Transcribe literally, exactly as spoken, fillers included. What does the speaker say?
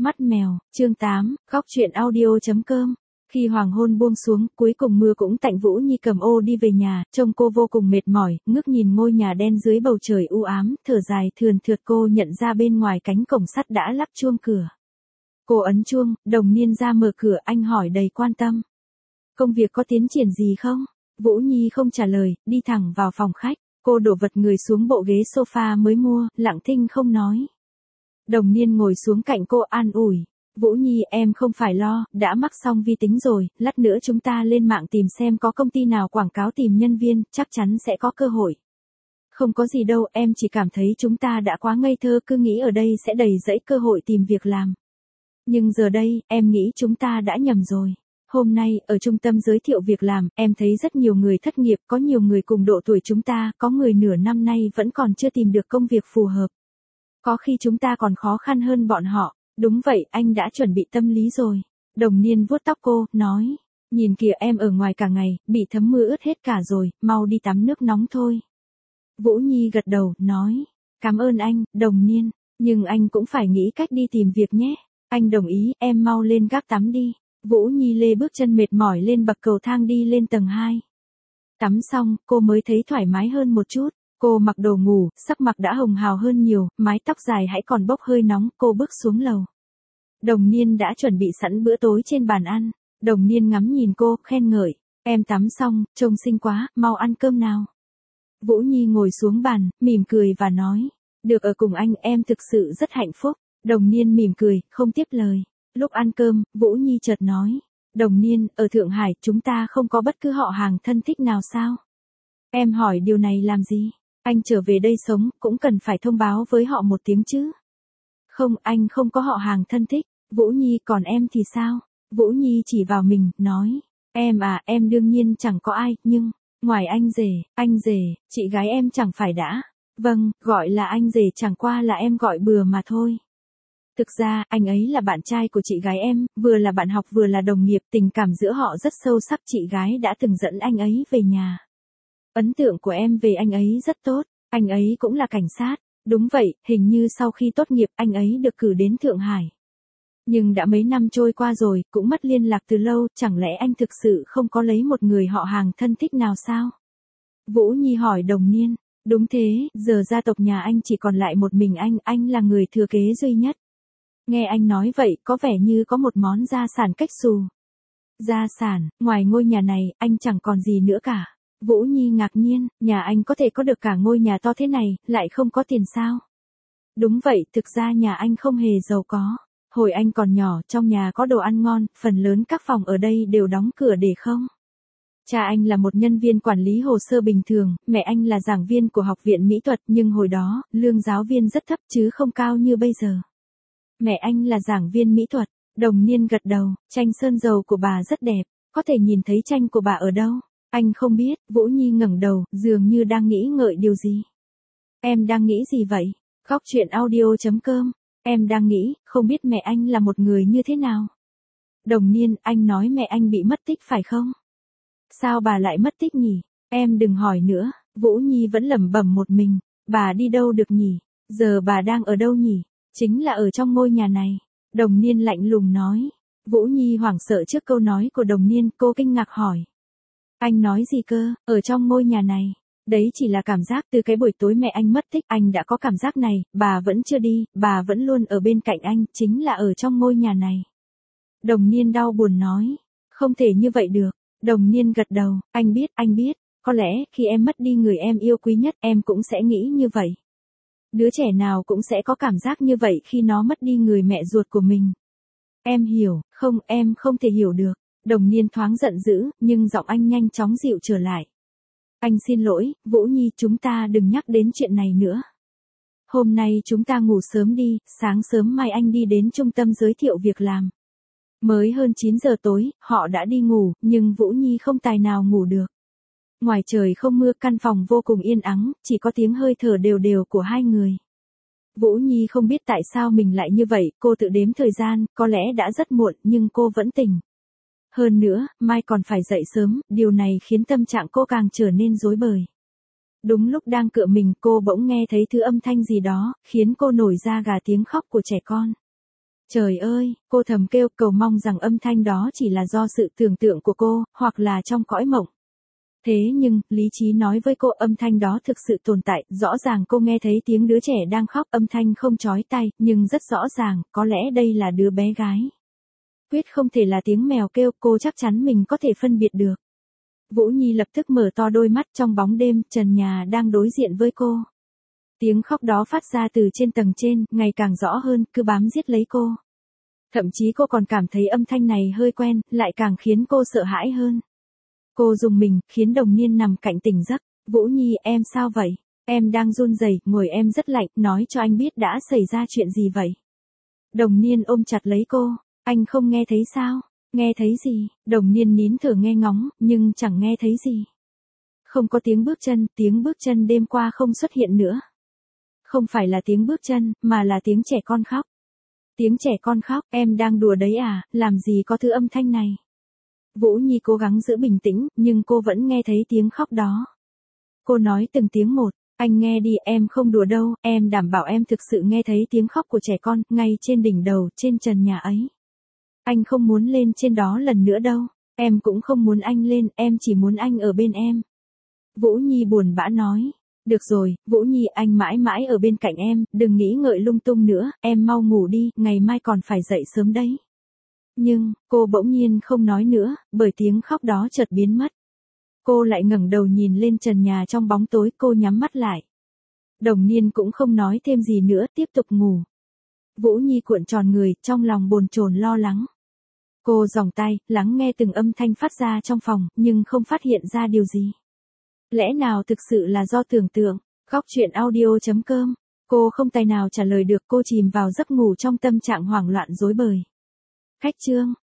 Mắt mèo, chương tám, góc truyện audio.com. Khi hoàng hôn buông xuống, cuối cùng mưa cũng tạnh, Vũ Nhi cầm ô đi về nhà, trông cô vô cùng mệt mỏi, ngước nhìn ngôi nhà đen dưới bầu trời u ám, thở dài thườn thượt. Cô nhận ra bên ngoài cánh cổng sắt đã lắp chuông cửa. Cô ấn chuông, Đồng Niên ra mở cửa, anh hỏi đầy quan tâm. Công việc có tiến triển gì không? Vũ Nhi không trả lời, đi thẳng vào phòng khách. Cô đổ vật người xuống bộ ghế sofa mới mua, lặng thinh không nói. Đồng Niên ngồi xuống cạnh cô an ủi. Vũ Nhi, em không phải lo, đã mắc xong vi tính rồi, lát nữa chúng ta lên mạng tìm xem có công ty nào quảng cáo tìm nhân viên, chắc chắn sẽ có cơ hội. Không có gì đâu, em chỉ cảm thấy chúng ta đã quá ngây thơ, cứ nghĩ ở đây sẽ đầy rẫy cơ hội tìm việc làm. Nhưng giờ đây, em nghĩ chúng ta đã nhầm rồi. Hôm nay, ở trung tâm giới thiệu việc làm, em thấy rất nhiều người thất nghiệp, có nhiều người cùng độ tuổi chúng ta, có người nửa năm nay vẫn còn chưa tìm được công việc phù hợp. Có khi chúng ta còn khó khăn hơn bọn họ. Đúng vậy, anh đã chuẩn bị tâm lý rồi. Đồng Niên vuốt tóc cô, nói. Nhìn kìa, em ở ngoài cả ngày, bị thấm mưa ướt hết cả rồi, mau đi tắm nước nóng thôi. Vũ Nhi gật đầu, nói. Cảm ơn anh, Đồng Niên, nhưng anh cũng phải nghĩ cách đi tìm việc nhé. Anh đồng ý, em mau lên gác tắm đi. Vũ Nhi lê bước chân mệt mỏi lên bậc cầu thang đi lên tầng hai. Tắm xong, cô mới thấy thoải mái hơn một chút. Cô mặc đồ ngủ, sắc mặt đã hồng hào hơn nhiều, mái tóc dài hãy còn bốc hơi nóng, cô bước xuống lầu. Đồng Niên đã chuẩn bị sẵn bữa tối trên bàn ăn. Đồng Niên ngắm nhìn cô, khen ngợi. Em tắm xong, trông xinh quá, mau ăn cơm nào. Vũ Nhi ngồi xuống bàn, mỉm cười và nói. Được ở cùng anh, em thực sự rất hạnh phúc. Đồng Niên mỉm cười, không tiếp lời. Lúc ăn cơm, Vũ Nhi chợt nói. Đồng Niên, ở Thượng Hải, chúng ta không có bất cứ họ hàng thân thích nào sao? Em hỏi điều này làm gì? Anh trở về đây sống, cũng cần phải thông báo với họ một tiếng chứ. Không, anh không có họ hàng thân thích. Vũ Nhi, còn em thì sao? Vũ Nhi chỉ vào mình, nói. Em à, em đương nhiên chẳng có ai, nhưng, ngoài anh rể, anh rể, chị gái em chẳng phải đã. Vâng, gọi là anh rể chẳng qua là em gọi bừa mà thôi. Thực ra, anh ấy là bạn trai của chị gái em, vừa là bạn học vừa là đồng nghiệp, tình cảm giữa họ rất sâu sắc, chị gái đã từng dẫn anh ấy về nhà. Ấn tượng của em về anh ấy rất tốt, anh ấy cũng là cảnh sát. Đúng vậy, hình như sau khi tốt nghiệp anh ấy được cử đến Thượng Hải. Nhưng đã mấy năm trôi qua rồi, cũng mất liên lạc từ lâu, chẳng lẽ anh thực sự không có lấy một người họ hàng thân thích nào sao? Vũ Nhi hỏi Đồng Niên. Đúng thế, giờ gia tộc nhà anh chỉ còn lại một mình anh, anh là người thừa kế duy nhất. Nghe anh nói vậy, có vẻ như có một món gia sản cách xù. Gia sản, ngoài ngôi nhà này, anh chẳng còn gì nữa cả. Vũ Nhi ngạc nhiên, nhà anh có thể có được cả ngôi nhà to thế này, lại không có tiền sao? Đúng vậy, thực ra nhà anh không hề giàu có. Hồi anh còn nhỏ, trong nhà có đồ ăn ngon, phần lớn các phòng ở đây đều đóng cửa để không. Cha anh là một nhân viên quản lý hồ sơ bình thường, mẹ anh là giảng viên của học viện mỹ thuật, nhưng hồi đó, lương giáo viên rất thấp chứ không cao như bây giờ. Mẹ anh là giảng viên mỹ thuật. Đồng Niên gật đầu, tranh sơn dầu của bà rất đẹp, có thể nhìn thấy tranh của bà ở đâu? Anh không biết. Vũ Nhi ngẩng đầu, dường như đang nghĩ ngợi điều gì. Em đang nghĩ gì vậy? Góc truyện audio.com. Em đang nghĩ, không biết mẹ anh là một người như thế nào? Đồng Niên, anh nói mẹ anh bị mất tích phải không? Sao bà lại mất tích nhỉ? Em đừng hỏi nữa. Vũ Nhi vẫn lẩm bẩm một mình. Bà đi đâu được nhỉ? Giờ bà đang ở đâu nhỉ? Chính là ở trong ngôi nhà này. Đồng Niên lạnh lùng nói. Vũ Nhi hoảng sợ trước câu nói của Đồng Niên, cô kinh ngạc hỏi. Anh nói gì cơ, ở trong ngôi nhà này? Đấy chỉ là cảm giác từ cái buổi tối mẹ anh mất tích, anh đã có cảm giác này, bà vẫn chưa đi, bà vẫn luôn ở bên cạnh anh, chính là ở trong ngôi nhà này. Đồng Niên đau buồn nói. Không thể như vậy được. Đồng Niên gật đầu, anh biết, anh biết, có lẽ khi em mất đi người em yêu quý nhất, em cũng sẽ nghĩ như vậy. Đứa trẻ nào cũng sẽ có cảm giác như vậy khi nó mất đi người mẹ ruột của mình. Em hiểu, không, em không thể hiểu được. Đồng Niên thoáng giận dữ, nhưng giọng anh nhanh chóng dịu trở lại. Anh xin lỗi, Vũ Nhi, chúng ta đừng nhắc đến chuyện này nữa. Hôm nay chúng ta ngủ sớm đi, sáng sớm mai anh đi đến trung tâm giới thiệu việc làm. Mới hơn chín giờ tối, họ đã đi ngủ, nhưng Vũ Nhi không tài nào ngủ được. Ngoài trời không mưa, căn phòng vô cùng yên ắng, chỉ có tiếng hơi thở đều đều của hai người. Vũ Nhi không biết tại sao mình lại như vậy, cô tự đếm thời gian, có lẽ đã rất muộn, nhưng cô vẫn tỉnh. Hơn nữa, mai còn phải dậy sớm, điều này khiến tâm trạng cô càng trở nên rối bời. Đúng lúc đang cựa mình, cô bỗng nghe thấy thứ âm thanh gì đó, khiến cô nổi da gà, tiếng khóc của trẻ con. Trời ơi, cô thầm kêu, cầu mong rằng âm thanh đó chỉ là do sự tưởng tượng của cô, hoặc là trong cõi mộng. Thế nhưng, lý trí nói với cô âm thanh đó thực sự tồn tại, rõ ràng cô nghe thấy tiếng đứa trẻ đang khóc, âm thanh không chói tai, nhưng rất rõ ràng, có lẽ đây là đứa bé gái. Quyết không thể là tiếng mèo kêu, cô chắc chắn mình có thể phân biệt được. Vũ Nhi lập tức mở to đôi mắt trong bóng đêm, trần nhà đang đối diện với cô. Tiếng khóc đó phát ra từ trên tầng trên, ngày càng rõ hơn, cứ bám giết lấy cô. Thậm chí cô còn cảm thấy âm thanh này hơi quen, lại càng khiến cô sợ hãi hơn. Cô rùng mình, khiến Đồng Niên nằm cạnh tỉnh giấc. Vũ Nhi, em sao vậy? Em đang run rẩy, ngồi em rất lạnh, nói cho anh biết đã xảy ra chuyện gì vậy? Đồng Niên ôm chặt lấy cô, anh không nghe thấy sao? Nghe thấy gì? Đồng Niên nín thở nghe ngóng, nhưng chẳng nghe thấy gì. Không có tiếng bước chân, tiếng bước chân đêm qua không xuất hiện nữa. Không phải là tiếng bước chân, mà là tiếng trẻ con khóc. Tiếng trẻ con khóc, em đang đùa đấy à, làm gì có thứ âm thanh này. Vũ Nhi cố gắng giữ bình tĩnh, nhưng cô vẫn nghe thấy tiếng khóc đó. Cô nói từng tiếng một, anh nghe đi, em không đùa đâu, em đảm bảo em thực sự nghe thấy tiếng khóc của trẻ con, ngay trên đỉnh đầu, trên trần nhà ấy. Anh không muốn lên trên đó lần nữa đâu, em cũng không muốn anh lên, em chỉ muốn anh ở bên em. Vũ Nhi buồn bã nói. Được rồi, Vũ Nhi, anh mãi mãi ở bên cạnh em, đừng nghĩ ngợi lung tung nữa, em mau ngủ đi, ngày mai còn phải dậy sớm đấy. Nhưng, cô bỗng nhiên không nói nữa, bởi tiếng khóc đó chợt biến mất. Cô lại ngẩng đầu nhìn lên trần nhà trong bóng tối, cô nhắm mắt lại. Đồng Niên cũng không nói thêm gì nữa, tiếp tục ngủ. Vũ Nhi cuộn tròn người, trong lòng bồn chồn lo lắng. Cô giòng tay, lắng nghe từng âm thanh phát ra trong phòng, nhưng không phát hiện ra điều gì. Lẽ nào thực sự là do tưởng tượng? Góc truyện audio chấm com. Cô không tài nào trả lời được, cô chìm vào giấc ngủ trong tâm trạng hoảng loạn rối bời. Khách chương.